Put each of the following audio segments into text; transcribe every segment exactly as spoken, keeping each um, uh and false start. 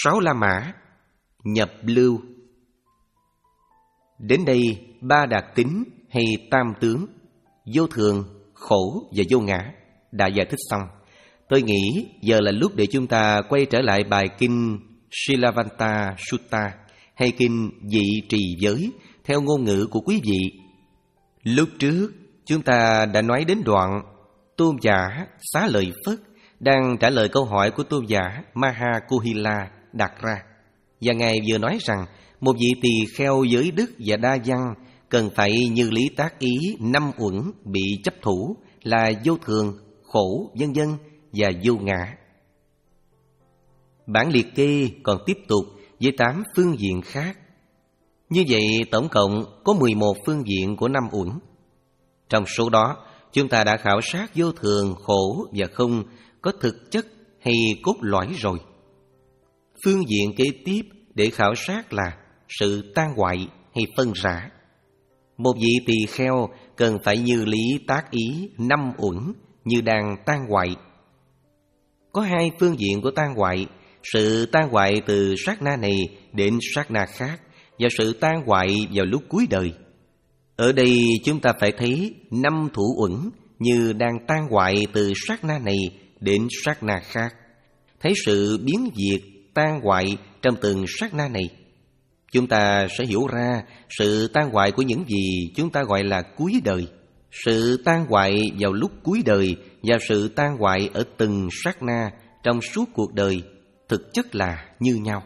sáu La Mã, nhập lưu. Đến đây, ba đặc tính hay tam tướng, vô thường, khổ và vô ngã đã giải thích xong. Tôi nghĩ giờ là lúc để chúng ta quay trở lại bài kinh Silavanta Sutta hay kinh Dị Trì Giới theo ngôn ngữ của quý vị. Lúc trước chúng ta đã nói đến đoạn Tôn giả Xá Lợi Phất đang trả lời câu hỏi của tôn giả Maha Kuhila đặt ra, và ngài vừa nói rằng một vị tỳ kheo giới đức và đa văn cần phải như lý tác ý năm uẩn bị chấp thủ là vô thường, khổ, vân vân và vô ngã. Bản liệt kê còn tiếp tục với tám phương diện khác. Như vậy tổng cộng có mười một phương diện của năm uẩn. Trong số đó, chúng ta đã khảo sát vô thường, khổ và không có thực chất hay cốt lõi rồi. Phương diện kế tiếp để khảo sát là sự tan hoại hay phân rã. Một vị tỳ kheo cần phải như lý tác ý năm uẩn như đang tan hoại. Có hai phương diện của tan hoại: sự tan hoại từ sát na này đến sát na khác và sự tan hoại vào lúc cuối đời. Ở đây chúng ta phải thấy năm thủ uẩn như đang tan hoại từ sát na này đến sát na khác, thấy sự biến diệt tan hoại trong từng sát na này. Chúng ta sẽ hiểu ra sự tan hoại của những gì chúng ta gọi là cuối đời. Sự tan hoại vào lúc cuối đời và sự tan hoại ở từng sát na trong suốt cuộc đời thực chất là như nhau.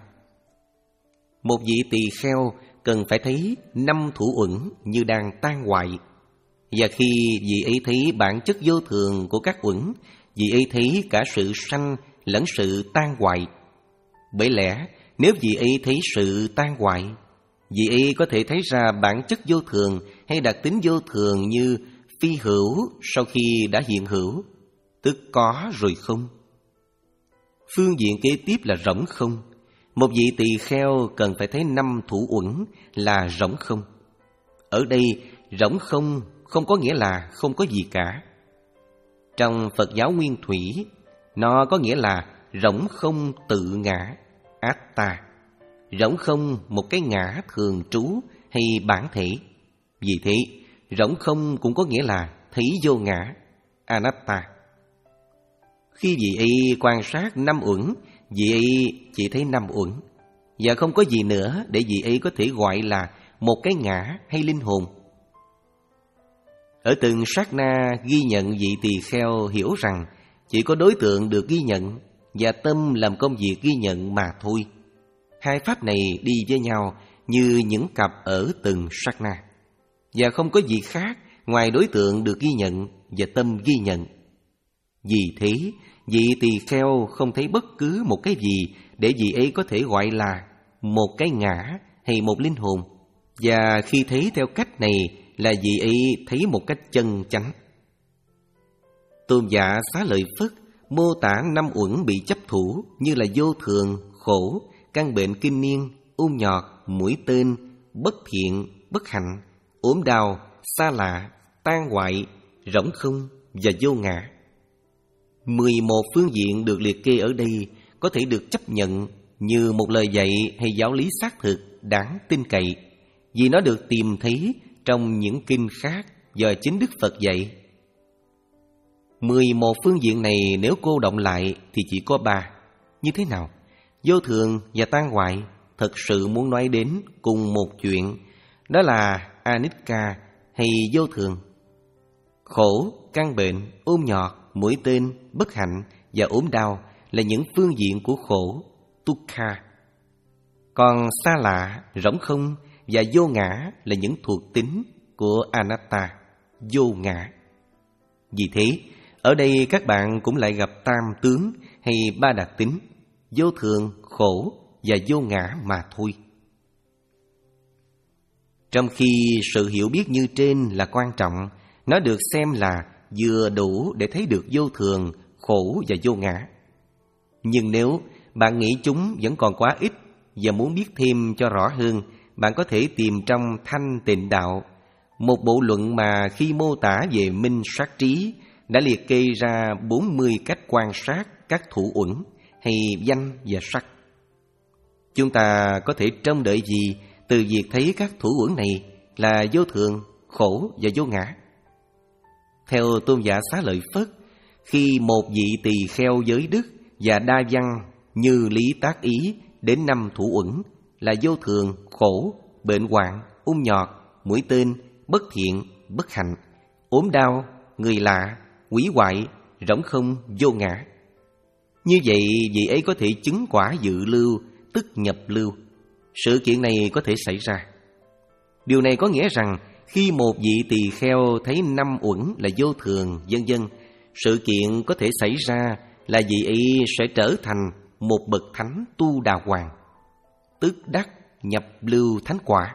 Một vị tỳ kheo cần phải thấy năm thủ uẩn như đang tan hoại, và khi vị ấy thấy bản chất vô thường của các uẩn, vị ấy thấy cả sự sanh lẫn sự tan hoại. Bởi lẽ nếu vị ấy thấy sự tan hoại, vị ấy có thể thấy ra bản chất vô thường hay đặc tính vô thường như phi hữu sau khi đã hiện hữu, tức có rồi không. Phương diện kế tiếp là rỗng không. Một vị tỳ kheo cần phải thấy năm thủ uẩn là rỗng không. Ở đây, rỗng không không có nghĩa là không có gì cả. Trong Phật giáo Nguyên Thủy, nó có nghĩa là rỗng không tự ngã, Atta. Rỗng không một cái ngã thường trú hay bản thể. Vì thế, rỗng không cũng có nghĩa là thấy vô ngã, Anatta. Khi vị ấy quan sát năm uẩn, vị ấy chỉ thấy năm uẩn, và không có gì nữa để vị ấy có thể gọi là một cái ngã hay linh hồn. Ở từng sát na ghi nhận, vị tỳ kheo hiểu rằng chỉ có đối tượng được ghi nhận và tâm làm công việc ghi nhận mà thôi. Hai pháp này đi với nhau như những cặp ở từng sát na, và không có gì khác ngoài đối tượng được ghi nhận và tâm ghi nhận. Vì thế, vị tỳ kheo không thấy bất cứ một cái gì để vị ấy có thể gọi là một cái ngã hay một linh hồn. Và khi thấy theo cách này là vị ấy thấy một cách chân chánh. Tôn giả Xá Lợi Phất mô tả năm uẩn bị chấp thủ như là vô thường, khổ, căn bệnh kinh niên, ung nhọt, mũi tên, bất thiện, bất hạnh, ốm đau, xa lạ, tan hoại, rỗng không và vô ngã. Mười một phương diện được liệt kê ở đây có thể được chấp nhận như một lời dạy hay giáo lý xác thực đáng tin cậy, vì nó được tìm thấy trong những kinh khác do chính Đức Phật dạy. Mười một phương diện này nếu cô động lại thì chỉ có ba. Như thế nào? Vô thường và tan hoại thật sự muốn nói đến cùng một chuyện, đó là anicca hay vô thường. Khổ, căn bệnh, ôm nhọt, mũi tên, bất hạnh và ốm đau là những phương diện của khổ, dukkha. Còn xa lạ, rỗng không và vô ngã là những thuộc tính của anatta, vô ngã. Vì thế, ở đây các bạn cũng lại gặp tam tướng hay ba đặc tính, vô thường, khổ và vô ngã mà thôi. Trong khi sự hiểu biết như trên là quan trọng, nó được xem là vừa đủ để thấy được vô thường, khổ và vô ngã. Nhưng nếu bạn nghĩ chúng vẫn còn quá ít và muốn biết thêm cho rõ hơn, bạn có thể tìm trong Thanh Tịnh Đạo, một bộ luận mà khi mô tả về minh sát trí đã liệt kê ra bốn mươi cách quan sát các thủ uẩn hay danh và sắc. Chúng ta có thể trông đợi gì từ việc thấy các thủ uẩn này là vô thường, khổ và vô ngã? Theo Tôn giả Xá Lợi Phất, khi một vị tỳ kheo giới đức và đa văn như Lý Tác Ý đến năm thủ uẩn là vô thường, khổ, bệnh hoạn, ung nhọt, mũi tên, bất thiện, bất hạnh, ốm đau, người lạ, hủy hoại, rỗng không, vô ngã. Như vậy, vị ấy có thể chứng quả dự lưu, tức nhập lưu. Sự kiện này có thể xảy ra. Điều này có nghĩa rằng khi một vị tỳ kheo thấy năm uẩn là vô thường, vân vân, sự kiện có thể xảy ra là vị ấy sẽ trở thành một bậc thánh tu đà hoàng, tức đắc nhập lưu thánh quả.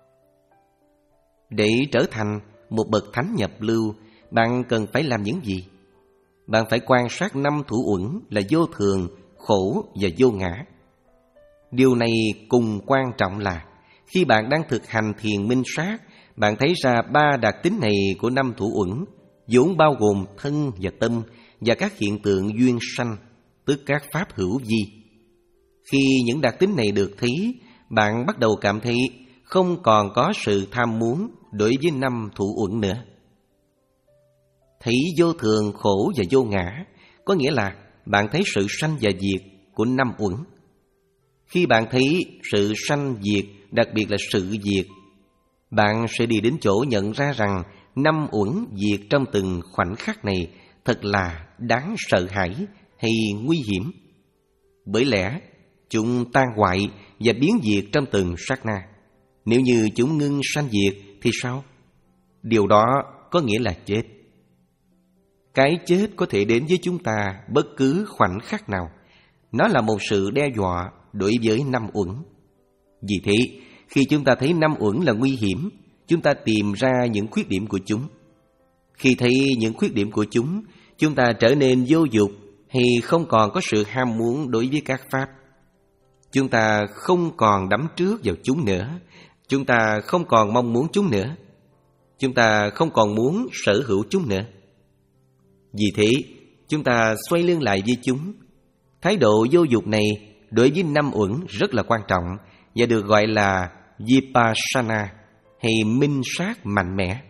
Để trở thành một bậc thánh nhập lưu, bạn cần phải làm những gì? Bạn phải quan sát năm thủ uẩn là vô thường, khổ và vô ngã. Điều này cùng quan trọng là khi bạn đang thực hành thiền minh sát, bạn thấy ra ba đặc tính này của năm thủ uẩn, vốn bao gồm thân và tâm và các hiện tượng duyên sanh, tức các pháp hữu vi. Khi những đặc tính này được thấy, bạn bắt đầu cảm thấy không còn có sự tham muốn đối với năm thủ uẩn nữa. Thấy vô thường, khổ và vô ngã có nghĩa là bạn thấy sự sanh và diệt của năm uẩn. Khi bạn thấy sự sanh diệt, đặc biệt là sự diệt, bạn sẽ đi đến chỗ nhận ra rằng năm uẩn diệt trong từng khoảnh khắc này thật là đáng sợ hãi hay nguy hiểm. Bởi lẽ chúng tan hoại và biến diệt trong từng sát na. Nếu như chúng ngưng sanh diệt thì sao? Điều đó có nghĩa là chết. Cái chết có thể đến với chúng ta bất cứ khoảnh khắc nào. Nó là một sự đe dọa đối với năm uẩn. Vì thế, khi chúng ta thấy năm uẩn là nguy hiểm, chúng ta tìm ra những khuyết điểm của chúng. Khi thấy những khuyết điểm của chúng, chúng ta trở nên vô dục hay không còn có sự ham muốn đối với các pháp. Chúng ta không còn đắm trước vào chúng nữa. Chúng ta không còn mong muốn chúng nữa. Chúng ta không còn muốn sở hữu chúng nữa. Vì thế, chúng ta xoay lưng lại với chúng. Thái độ vô dục này đối với năm uẩn rất là quan trọng và được gọi là Vipassana hay minh sát mạnh mẽ.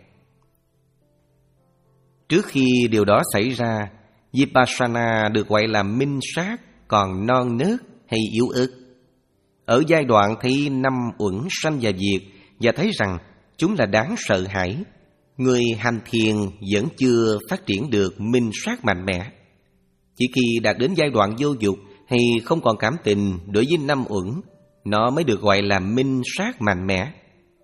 Trước khi điều đó xảy ra, Vipassana được gọi là minh sát còn non nớt hay yếu ớt. Ở giai đoạn thấy năm uẩn sanh và diệt và thấy rằng chúng là đáng sợ hãi, người hành thiền vẫn chưa phát triển được minh sát mạnh mẽ. Chỉ khi đạt đến giai đoạn vô dục hay không còn cảm tình đối với năm uẩn, nó mới được gọi là minh sát mạnh mẽ.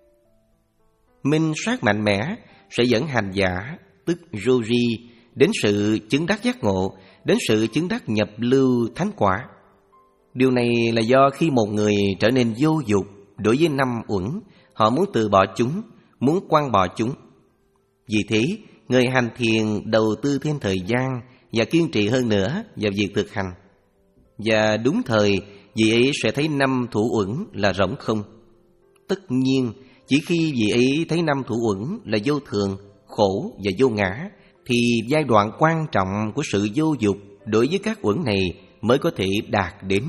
Minh sát mạnh mẽ sẽ dẫn hành giả, tức Yogi, đến sự chứng đắc giác ngộ, đến sự chứng đắc nhập lưu thánh quả. Điều này là do khi một người trở nên vô dục đối với năm uẩn, họ muốn từ bỏ chúng, muốn quăng bỏ chúng. Vì thế, người hành thiền đầu tư thêm thời gian và kiên trì hơn nữa vào việc thực hành. Và đúng thời, vị ấy sẽ thấy năm thủ uẩn là rỗng không. Tất nhiên, chỉ khi vị ấy thấy năm thủ uẩn là vô thường, khổ và vô ngã, thì giai đoạn quan trọng của sự vô dục đối với các uẩn này mới có thể đạt đến.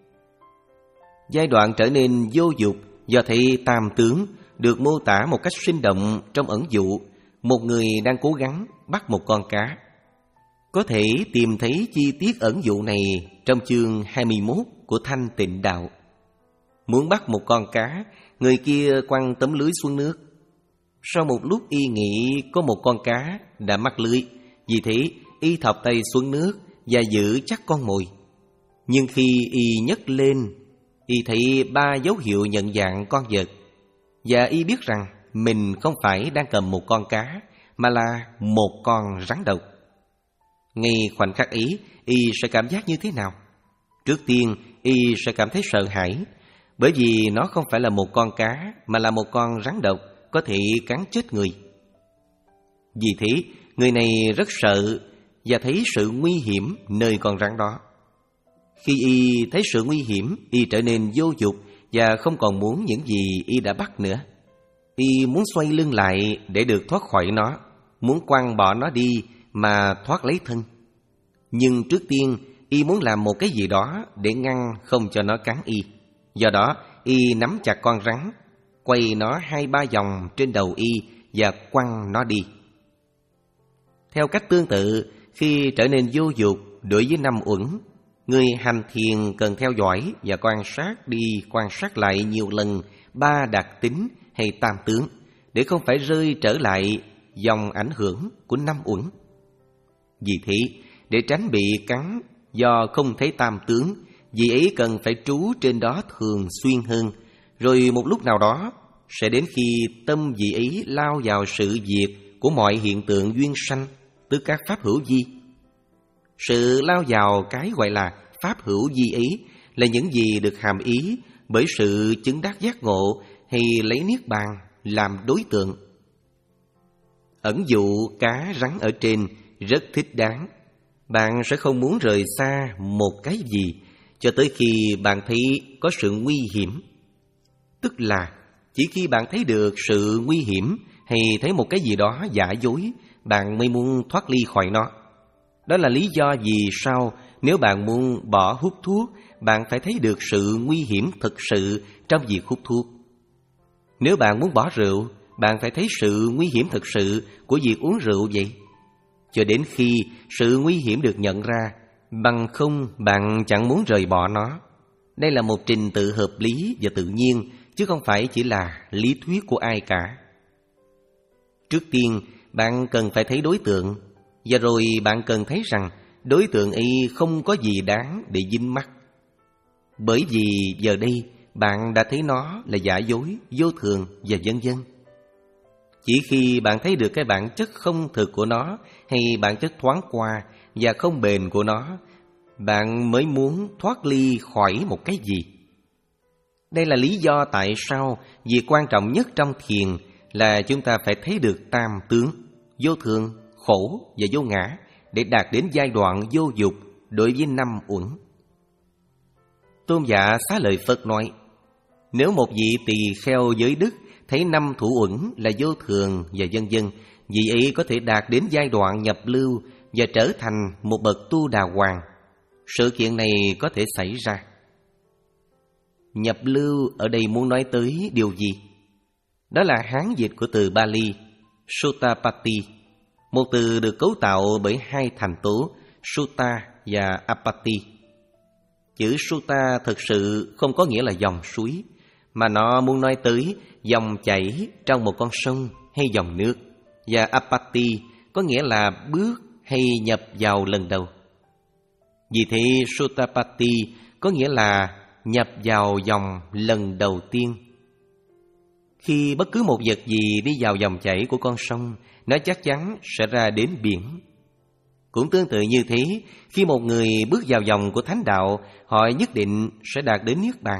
Giai đoạn trở nên vô dục do thấy tam tướng được mô tả một cách sinh động trong ẩn dụ một người đang cố gắng bắt một con cá. Có thể tìm thấy chi tiết ẩn dụ này trong chương hai mươi mốt của Thanh Tịnh Đạo. Muốn bắt một con cá, người kia quăng tấm lưới xuống nước. Sau một lúc y nghĩ có một con cá đã mắc lưới, vì thế y thọc tay xuống nước và giữ chắc con mồi. Nhưng khi y nhấc lên, y thấy ba dấu hiệu nhận dạng con vật, và y biết rằng mình không phải đang cầm một con cá, mà là một con rắn độc. Ngay khoảnh khắc ấy, y sẽ cảm giác như thế nào? Trước tiên, y sẽ cảm thấy sợ hãi, bởi vì nó không phải là một con cá, mà là một con rắn độc có thể cắn chết người. Vì thế, người này rất sợ và thấy sự nguy hiểm nơi con rắn đó. Khi y thấy sự nguy hiểm, y trở nên vô dục và không còn muốn những gì y đã bắt nữa. Y muốn xoay lưng lại để được thoát khỏi nó, muốn quăng bỏ nó đi mà thoát lấy thân. Nhưng trước tiên, y muốn làm một cái gì đó để ngăn không cho nó cắn y. Do đó, y nắm chặt con rắn, quay nó hai ba vòng trên đầu y và quăng nó đi. Theo cách tương tự, khi trở nên vô dục đối với năm uẩn, người hành thiền cần theo dõi và quan sát đi quan sát lại nhiều lần ba đặc tính hay tam tướng, để không phải rơi trở lại dòng ảnh hưởng của năm uẩn. Vì thế, để tránh bị cắn do không thấy tam tướng, vị ấy cần phải trú trên đó thường xuyên hơn. Rồi một lúc nào đó, sẽ đến khi tâm vị ấy lao vào sự diệt của mọi hiện tượng duyên sanh, tức các pháp hữu vi. Sự lao vào cái gọi là pháp hữu vi ấy là những gì được hàm ý bởi sự chứng đắc giác ngộ hay lấy niết bàn làm đối tượng. Ẩn dụ cá rắn ở trên rất thích đáng. Bạn sẽ không muốn rời xa một cái gì cho tới khi bạn thấy có sự nguy hiểm. Tức là chỉ khi bạn thấy được sự nguy hiểm hay thấy một cái gì đó giả dối, bạn mới muốn thoát ly khỏi nó. Đó là lý do vì sao nếu bạn muốn bỏ hút thuốc, bạn phải thấy được sự nguy hiểm thực sự trong việc hút thuốc. Nếu bạn muốn bỏ rượu, bạn phải thấy sự nguy hiểm thực sự của việc uống rượu vậy. Cho đến khi sự nguy hiểm được nhận ra, bằng không bạn chẳng muốn rời bỏ nó. Đây là một trình tự hợp lý và tự nhiên, chứ không phải chỉ là lý thuyết của ai cả. Trước tiên, bạn cần phải thấy đối tượng, và rồi bạn cần thấy rằng đối tượng ấy không có gì đáng để dính mắc. Bởi vì giờ đây bạn đã thấy nó là giả dối, vô thường và vân vân. Chỉ khi bạn thấy được cái bản chất không thực của nó hay bản chất thoáng qua và không bền của nó, bạn mới muốn thoát ly khỏi một cái gì. Đây là lý do tại sao việc quan trọng nhất trong thiền là chúng ta phải thấy được tam tướng, vô thường, khổ và vô ngã, để đạt đến giai đoạn vô dục đối với năm uẩn. Tôn giả Xá Lợi Phật nói, nếu một vị tỳ kheo giới đức thấy năm thủ uẩn là vô thường và vân vân, vị ấy có thể đạt đến giai đoạn nhập lưu và trở thành một bậc tu đà hoàng. Sự kiện này có thể xảy ra. Nhập lưu ở đây muốn nói tới điều gì? Đó là hán dịch của từ Bali Sutapati, một từ được cấu tạo bởi hai thành tố Sutta và Apati. Chữ Sutta thực sự không có nghĩa là dòng suối, mà nó muốn nói tới dòng chảy trong một con sông hay dòng nước. Và Apati có nghĩa là bước hay nhập vào lần đầu. Vì thế Sutapati có nghĩa là nhập vào dòng lần đầu tiên. Khi bất cứ một vật gì đi vào dòng chảy của con sông, nó chắc chắn sẽ ra đến biển. Cũng tương tự như thế, khi một người bước vào dòng của thánh đạo, họ nhất định sẽ đạt đến niết bàn.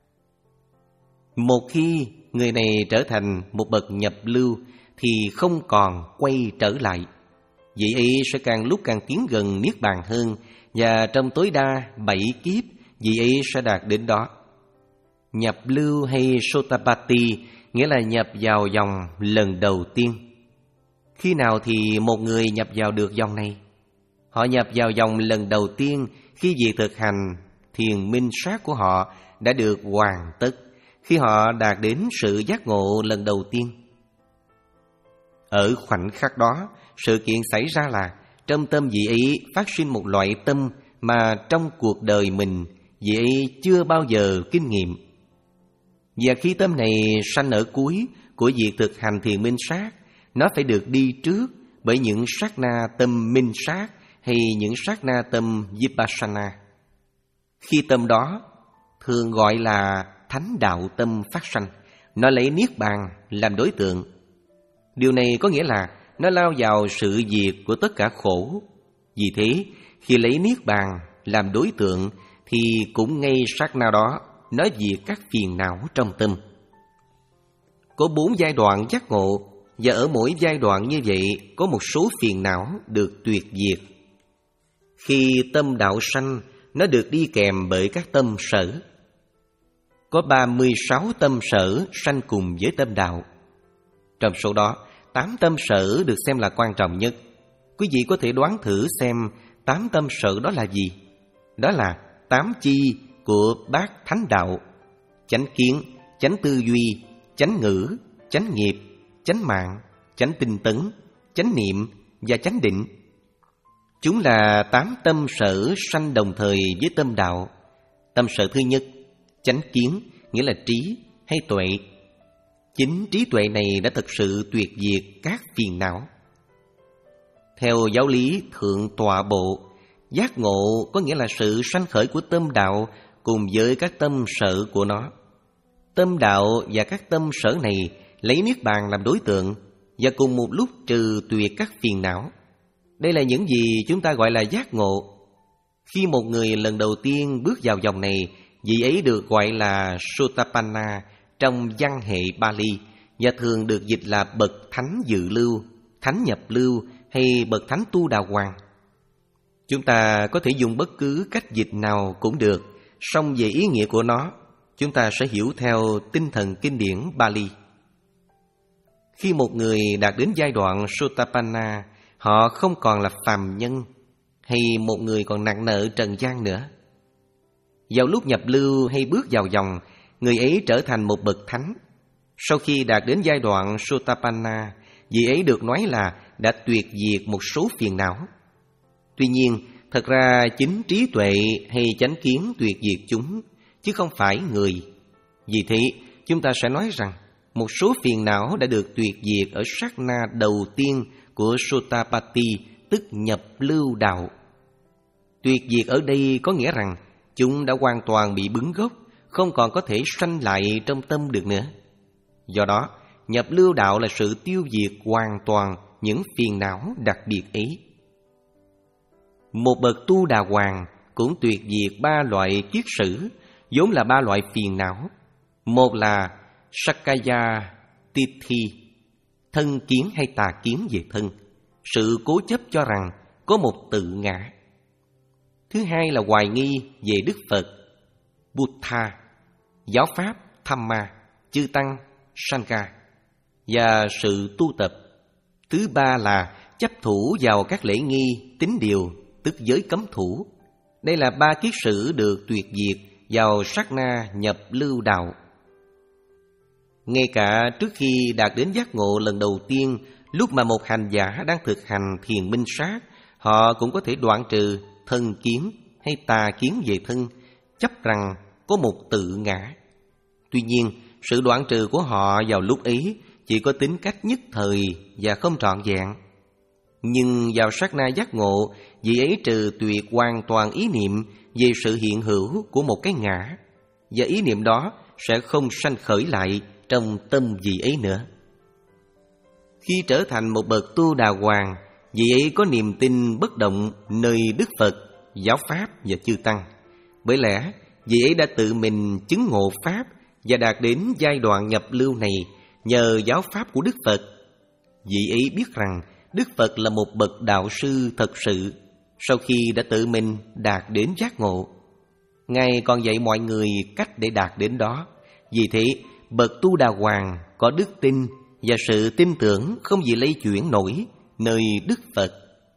Một khi người này trở thành một bậc nhập lưu thì không còn quay trở lại. Vị ấy sẽ càng lúc càng tiến gần niết bàn hơn, và trong tối đa bảy kiếp, vị ấy sẽ đạt đến đó. Nhập lưu hay Sotapati nghĩa là nhập vào dòng lần đầu tiên. Khi nào thì một người nhập vào được dòng này? Họ nhập vào dòng lần đầu tiên khi việc thực hành thiền minh sát của họ đã được hoàn tất, khi họ đạt đến sự giác ngộ lần đầu tiên. Ở khoảnh khắc đó, sự kiện xảy ra là trong tâm vị ấy phát sinh một loại tâm mà trong cuộc đời mình vị ấy chưa bao giờ kinh nghiệm. Và khi tâm này sanh ở cuối của việc thực hành thiền minh sát, nó phải được đi trước bởi những sát na tâm minh sát hay những sát na tâm vipassana. Khi tâm đó thường gọi là thánh đạo tâm phát sanh, nó lấy niết bàn làm đối tượng. Điều này có nghĩa là nó lao vào sự diệt của tất cả khổ. Vì thế, khi lấy niết bàn làm đối tượng thì cũng ngay sát na đó nó diệt các phiền não trong tâm. Có bốn giai đoạn giác ngộ, và ở mỗi giai đoạn như vậy có một số phiền não được tuyệt diệt. Khi tâm đạo sanh, nó được đi kèm bởi các tâm sở. Có ba mươi sáu tâm sở sanh cùng với tâm đạo. Trong số đó, tám tâm sở được xem là quan trọng nhất. Quý vị có thể đoán thử xem tám tâm sở đó là gì? Đó là tám chi của bát thánh đạo, chánh kiến, chánh tư duy, chánh ngữ, chánh nghiệp, chánh mạng, chánh tinh tấn, chánh niệm và chánh định. Chúng là tám tâm sở sanh đồng thời với tâm đạo. Tâm sở thứ nhất, chánh kiến, nghĩa là trí hay tuệ. Chính trí tuệ này đã thực sự tuyệt diệt các phiền não. Theo giáo lý Thượng Tọa Bộ, giác ngộ có nghĩa là sự sanh khởi của tâm đạo cùng với các tâm sở của nó. Tâm đạo và các tâm sở này lấy niết bàn làm đối tượng và cùng một lúc trừ tuyệt các phiền não. Đây là những gì chúng ta gọi là giác ngộ. Khi một người lần đầu tiên bước vào vòng này, vị ấy được gọi là Sotapanna trong văn hệ Bali và thường được dịch là bậc thánh dự lưu, thánh nhập lưu hay bậc thánh tu đà hoàng. Chúng ta có thể dùng bất cứ cách dịch nào cũng được, song về ý nghĩa của nó, chúng ta sẽ hiểu theo tinh thần kinh điển Bali. Khi một người đạt đến giai đoạn Sotapanna, họ không còn là phàm nhân hay một người còn nặng nợ trần gian nữa. Vào lúc nhập lưu hay bước vào dòng, người ấy trở thành một bậc thánh. Sau khi đạt đến giai đoạn Sotapanna, vị ấy được nói là đã tuyệt diệt một số phiền não. Tuy nhiên, thật ra chính trí tuệ hay chánh kiến tuyệt diệt chúng, chứ không phải người. Vì thế, chúng ta sẽ nói rằng một số phiền não đã được tuyệt diệt ở sát na đầu tiên của Sotapatti, tức nhập lưu đạo. Tuyệt diệt ở đây có nghĩa rằng chúng đã hoàn toàn bị bứng gốc, không còn có thể sanh lại trong tâm được nữa. Do đó, nhập lưu đạo là sự tiêu diệt hoàn toàn những phiền não đặc biệt ấy. Một bậc tu đà hoàng cũng tuyệt diệt ba loại kiết sử, vốn là ba loại phiền não. Một là Sakkaya Tithi, thân kiến hay tà kiến về thân, sự cố chấp cho rằng có một tự ngã. Thứ hai là hoài nghi về Đức Phật, Buddha, giáo pháp, Dhamma, chư tăng, Sangha và sự tu tập. Thứ ba là chấp thủ vào các lễ nghi, tín điều, tức giới cấm thủ. Đây là ba kiết sử được tuyệt diệt vào sát na nhập lưu đạo. Ngay cả trước khi đạt đến giác ngộ lần đầu tiên, lúc mà một hành giả đang thực hành thiền minh sát, họ cũng có thể đoạn trừ thân kiến hay tà kiến về thân, chấp rằng có một tự ngã. Tuy nhiên, sự đoạn trừ của họ vào lúc ấy chỉ có tính cách nhất thời và không trọn vẹn. Nhưng vào sát na giác ngộ, vị ấy trừ tuyệt hoàn toàn ý niệm về sự hiện hữu của một cái ngã, và ý niệm đó sẽ không sanh khởi lại trong tâm vị ấy nữa. Khi trở thành một bậc tu đà hoàng, vị ấy có niềm tin bất động nơi Đức Phật, giáo pháp và chư tăng. Bởi lẽ vị ấy đã tự mình chứng ngộ pháp và đạt đến giai đoạn nhập lưu này nhờ giáo pháp của Đức Phật. Vị ấy biết rằng Đức Phật là một bậc đạo sư thật sự sau khi đã tự mình đạt đến giác ngộ. Ngài còn dạy mọi người cách để đạt đến đó. Vì thế, bậc tu đà hoàng có đức tin và sự tin tưởng không gì lay chuyển nổi nơi Đức Phật.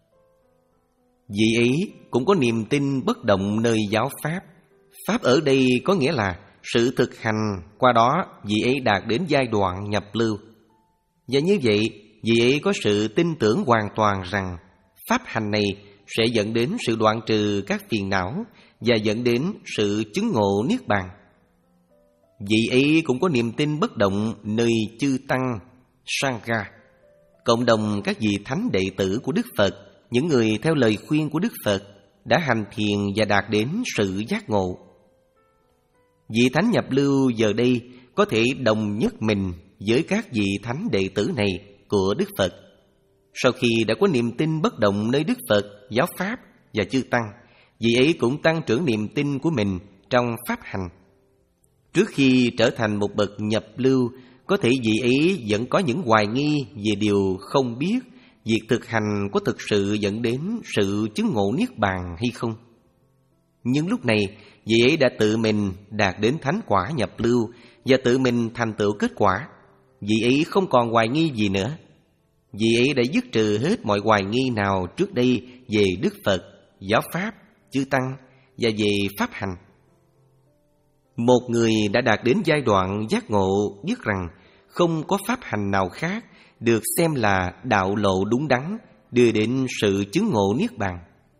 Vị ấy cũng có niềm tin bất động nơi giáo pháp. Pháp ở đây có nghĩa là sự thực hành, qua đó vị ấy đạt đến giai đoạn nhập lưu. Và như vậy, vị ấy có sự tin tưởng hoàn toàn rằng pháp hành này sẽ dẫn đến sự đoạn trừ các phiền não và dẫn đến sự chứng ngộ niết bàn. Vị ấy cũng có niềm tin bất động nơi chư tăng, Sangha, cộng đồng các vị thánh đệ tử của Đức Phật, những người theo lời khuyên của Đức Phật đã hành thiền và đạt đến sự giác ngộ. Vị thánh nhập lưu giờ đây có thể đồng nhất mình với các vị thánh đệ tử này của Đức Phật. Sau khi đã có niềm tin bất động nơi Đức Phật, giáo pháp và chư tăng, vị ấy cũng tăng trưởng niềm tin của mình trong pháp hành. Trước khi trở thành một bậc nhập lưu, có thể vị ấy vẫn có những hoài nghi về điều không biết việc thực hành có thực sự dẫn đến sự chứng ngộ niết bàn hay không. Nhưng lúc này, vị ấy đã tự mình đạt đến thánh quả nhập lưu và tự mình thành tựu kết quả. Vị ấy không còn hoài nghi gì nữa. Vị ấy đã dứt trừ hết mọi hoài nghi nào trước đây về Đức Phật, giáo pháp, chư tăng và về pháp hành. Một người đã đạt đến giai đoạn giác ngộ biết rằng không có pháp hành nào khác được xem là đạo lộ đúng đắn, đưa đến sự chứng ngộ niết bàn.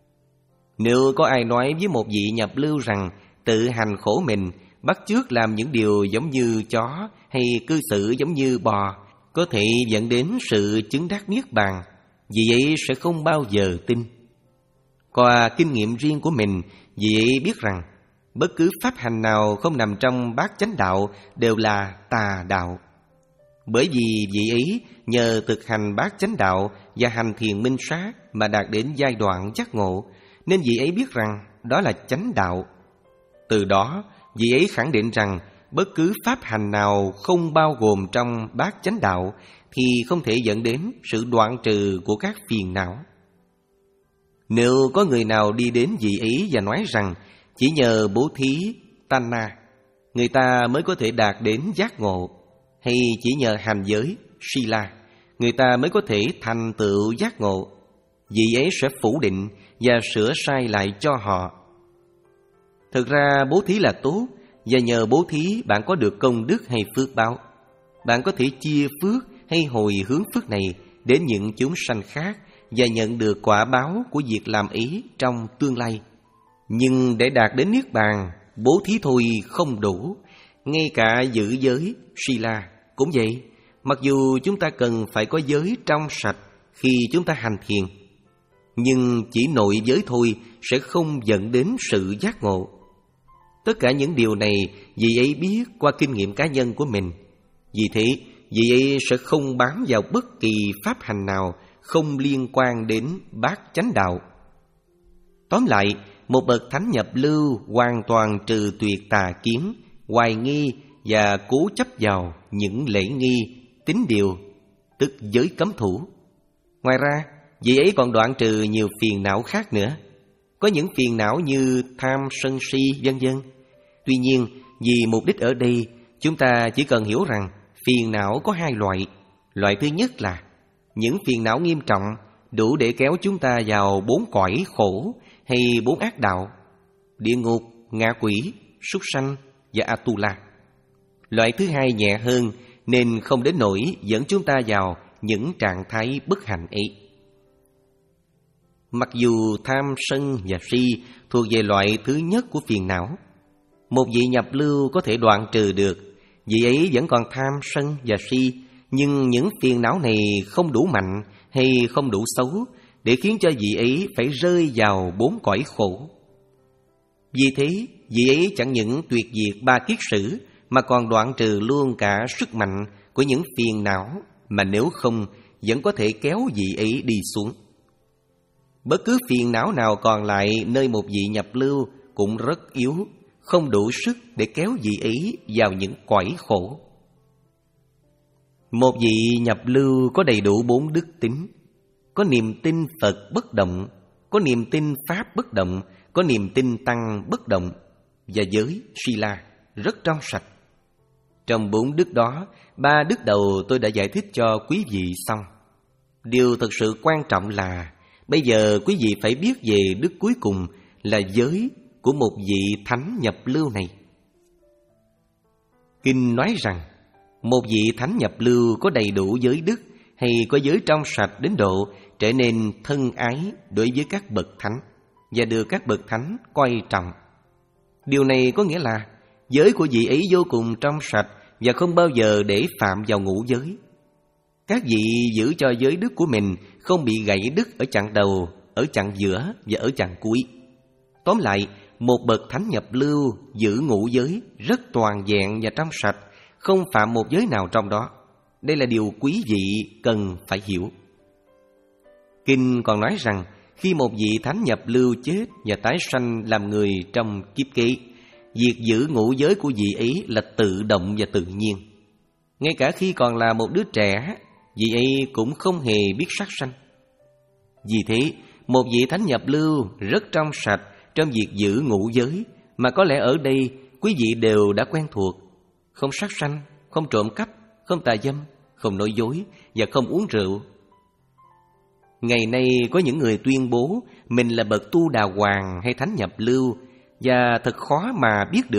Nếu có ai nói với một vị nhập lưu rằng tự hành khổ mình, bắt chước làm những điều giống như chó hay cư xử giống như bò có thể dẫn đến sự chứng đắc niết bàn, vị ấy sẽ không bao giờ tin. Qua kinh nghiệm riêng của mình, vị ấy biết rằng bất cứ pháp hành nào không nằm trong bát chánh đạo đều là tà đạo. Bởi vì vị ấy nhờ thực hành bát chánh đạo và hành thiền minh sát mà đạt đến giai đoạn giác ngộ, nên vị ấy biết rằng đó là chánh đạo. Từ đó, vị ấy khẳng định rằng bất cứ pháp hành nào không bao gồm trong bát chánh đạo thì không thể dẫn đến sự đoạn trừ của các phiền não. Nếu có người nào đi đến vị ấy và nói rằng chỉ nhờ bố thí Tanna người ta mới có thể đạt đến giác ngộ, hay chỉ nhờ hành giới Sila người ta mới có thể thành tựu giác ngộ, vị ấy sẽ phủ định và sửa sai lại cho họ. Thực ra bố thí là tốt, và nhờ bố thí bạn có được công đức hay phước báo. Bạn có thể chia phước hay hồi hướng phước này đến những chúng sanh khác và nhận được quả báo của việc làm ấy trong tương lai. Nhưng để đạt đến niết bàn, bố thí thôi không đủ. Ngay cả giữ giới Sila cũng vậy. Mặc dù chúng ta cần phải có giới trong sạch khi chúng ta hành thiền, nhưng chỉ nội giới thôi sẽ không dẫn đến sự giác ngộ. Tất cả những điều này vị ấy biết qua kinh nghiệm cá nhân của mình. Vì thế, vị ấy sẽ không bám vào bất kỳ pháp hành nào không liên quan đến bát chánh đạo. Tóm lại, một bậc thánh nhập lưu hoàn toàn trừ tuyệt tà kiến, hoài nghi và cố chấp vào những lễ nghi, tín điều, tức giới cấm thủ. Ngoài ra, vị ấy còn đoạn trừ nhiều phiền não khác nữa. Có những phiền não như tham, sân si, vân vân. Tuy nhiên, vì mục đích ở đây, chúng ta chỉ cần hiểu rằng phiền não có hai loại. Loại thứ nhất là những phiền não nghiêm trọng đủ để kéo chúng ta vào bốn cõi khổ hay bốn ác đạo: địa ngục, ngạ quỷ, súc sanh và Atula. Loại thứ hai nhẹ hơn nên không đến nỗi dẫn chúng ta vào những trạng thái bất hạnh ấy. Mặc dù tham, sân và si thuộc về loại thứ nhất của phiền não, một vị nhập lưu có thể đoạn trừ được. Vị ấy vẫn còn tham, sân và si, nhưng những phiền não này không đủ mạnh hay không đủ xấu để khiến cho vị ấy phải rơi vào bốn cõi khổ. Vì thế, vị ấy chẳng những tuyệt diệt ba kiết sử mà còn đoạn trừ luôn cả sức mạnh của những phiền não, mà nếu không vẫn có thể kéo vị ấy đi xuống. Bất cứ phiền não nào còn lại nơi một vị nhập lưu cũng rất yếu, không đủ sức để kéo vị ấy vào những cõi khổ. Một vị nhập lưu có đầy đủ bốn đức tính: có niềm tin Phật bất động, có niềm tin Pháp bất động, có niềm tin Tăng bất động, và giới Sila rất trong sạch. Trong bốn đức đó, ba đức đầu tôi đã giải thích cho quý vị xong. Điều thật sự quan trọng là bây giờ quý vị phải biết về đức cuối cùng là giới của một vị thánh nhập lưu này. Kinh nói rằng một vị thánh nhập lưu có đầy đủ giới đức hay có giới trong sạch đến độ trở nên thân ái đối với các bậc thánh và được các bậc thánh coi trọng. Điều này có nghĩa là giới của vị ấy vô cùng trong sạch và không bao giờ để phạm vào ngũ giới. Các vị giữ cho giới đức của mình không bị gãy đứt ở chặng đầu, ở chặng giữa và ở chặng cuối. Tóm lại, một bậc thánh nhập lưu giữ ngũ giới rất toàn vẹn và trong sạch, không phạm một giới nào trong đó. Đây là điều quý vị cần phải hiểu. Kinh còn nói rằng khi một vị thánh nhập lưu chết và tái sanh làm người trong kiếp kế, việc giữ ngũ giới của vị ấy là tự động và tự nhiên. Ngay cả khi còn là một đứa trẻ, vị ấy cũng không hề biết sát sanh. Vì thế, một vị thánh nhập lưu rất trong sạch trong việc giữ ngũ giới, mà có lẽ ở đây quý vị đều đã quen thuộc: không sát sanh, không trộm cắp, không tà dâm, không nói dối và không uống rượu. Ngày nay có những người tuyên bố mình là bậc tu đà hoàng hay thánh nhập lưu, và thật khó mà biết được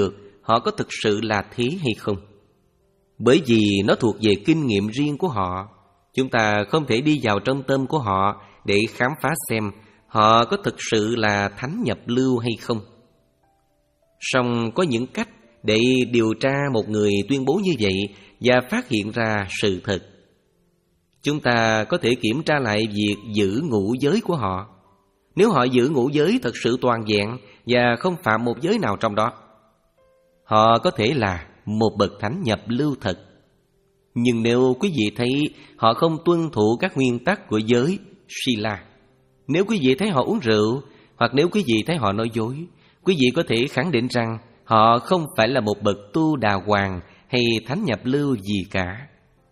họ có thực sự là thế hay không. Bởi vì nó thuộc về kinh nghiệm riêng của họ, chúng ta không thể đi vào trong tâm của họ để khám phá xem họ có thực sự là thánh nhập lưu hay không. Song có những cách để điều tra một người tuyên bố như vậy và phát hiện ra sự thật. Chúng ta có thể kiểm tra lại việc giữ ngũ giới của họ. Nếu họ giữ ngũ giới thật sự toàn vẹn và không phạm một giới nào trong đó, họ có thể là một bậc thánh nhập lưu thật. Nhưng nếu quý vị thấy họ không tuân thủ các nguyên tắc của giới Sila, nếu quý vị thấy họ uống rượu, hoặc nếu quý vị thấy họ nói dối, quý vị có thể khẳng định rằng họ không phải là một bậc tu đà hoàng hay thánh nhập lưu gì cả.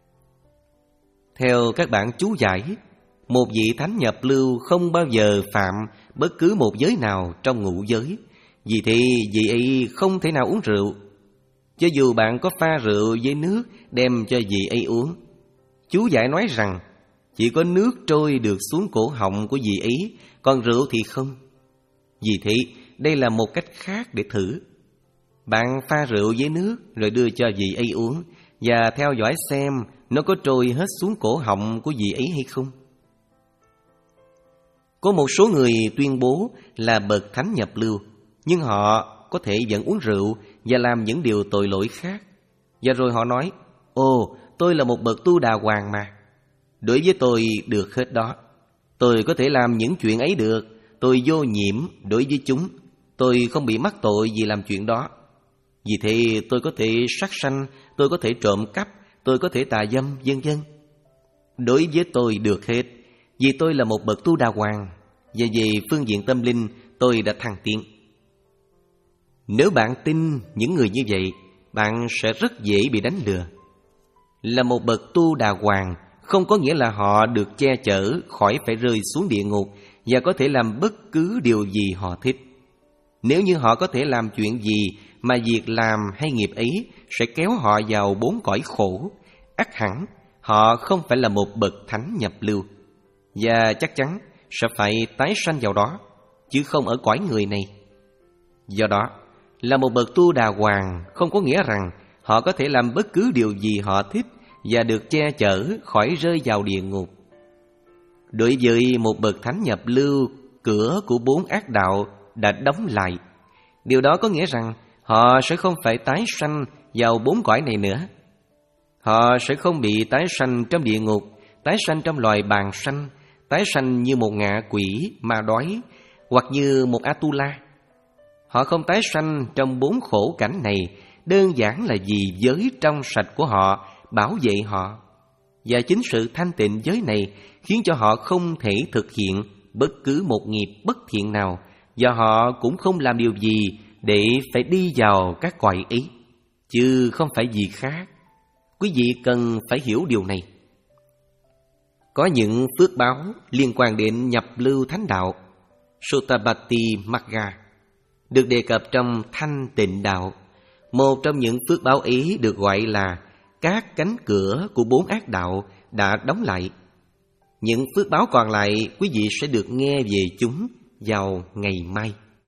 Theo các bản chú giải, một vị thánh nhập lưu không bao giờ phạm bất cứ một giới nào trong ngũ giới. Vì thế vị ấy không thể nào uống rượu. Cho dù bạn có pha rượu với nước đem cho vị ấy uống, chú giải nói rằng chỉ có nước trôi được xuống cổ họng của vị ấy, còn rượu thì không. Vì thế đây là một cách khác để thử. Bạn pha rượu với nước rồi đưa cho vị ấy uống, và theo dõi xem nó có trôi hết xuống cổ họng của vị ấy hay không. Có một số người tuyên bố là bậc thánh nhập lưu, nhưng họ có thể vẫn uống rượu và làm những điều tội lỗi khác. Và rồi họ nói, ồ, tôi là một bậc tu đà hoàng mà, đối với tôi được hết đó. Tôi có thể làm những chuyện ấy được, tôi vô nhiễm đối với chúng, tôi không bị mắc tội vì làm chuyện đó. Vì thế tôi có thể sát sanh, tôi có thể trộm cắp, tôi có thể tà dâm, vân vân. Đối với tôi được hết, vì tôi là một bậc tu đà hoàng, và về phương diện tâm linh tôi đã thăng tiến. Nếu bạn tin những người như vậy, bạn sẽ rất dễ bị đánh lừa. Là một bậc tu đà hoàng không có nghĩa là họ được che chở khỏi phải rơi xuống địa ngục và có thể làm bất cứ điều gì họ thích. Nếu như họ có thể làm chuyện gì mà việc làm hay nghiệp ấy sẽ kéo họ vào bốn cõi khổ, ắt hẳn họ không phải là một bậc thánh nhập lưu, và chắc chắn sẽ phải tái sanh vào đó, chứ không ở cõi người này. Do đó, là một bậc tu đà hoàng không có nghĩa rằng họ có thể làm bất cứ điều gì họ thích và được che chở khỏi rơi vào địa ngục. Đối với một bậc thánh nhập lưu, cửa của bốn ác đạo đã đóng lại. Điều đó có nghĩa rằng họ sẽ không phải tái sanh vào bốn cõi này nữa. Họ sẽ không bị tái sanh trong địa ngục, tái sanh trong loài bàng sanh, tái sanh như một ngạ quỷ, ma đói, hoặc như một Atula. Họ không tái sanh trong bốn khổ cảnh này, đơn giản là vì giới trong sạch của họ bảo vệ họ. Và chính sự thanh tịnh giới này khiến cho họ không thể thực hiện bất cứ một nghiệp bất thiện nào, và họ cũng không làm điều gì để phải đi vào các cõi ấy, chứ không phải gì khác. Quý vị cần phải hiểu điều này. Có những phước báo liên quan đến nhập lưu thánh đạo, Sotabati Magga, được đề cập trong Thanh Tịnh Đạo. Một trong những phước báo ấy được gọi là các cánh cửa của bốn ác đạo đã đóng lại. Những phước báo còn lại quý vị sẽ được nghe về chúng vào ngày mai.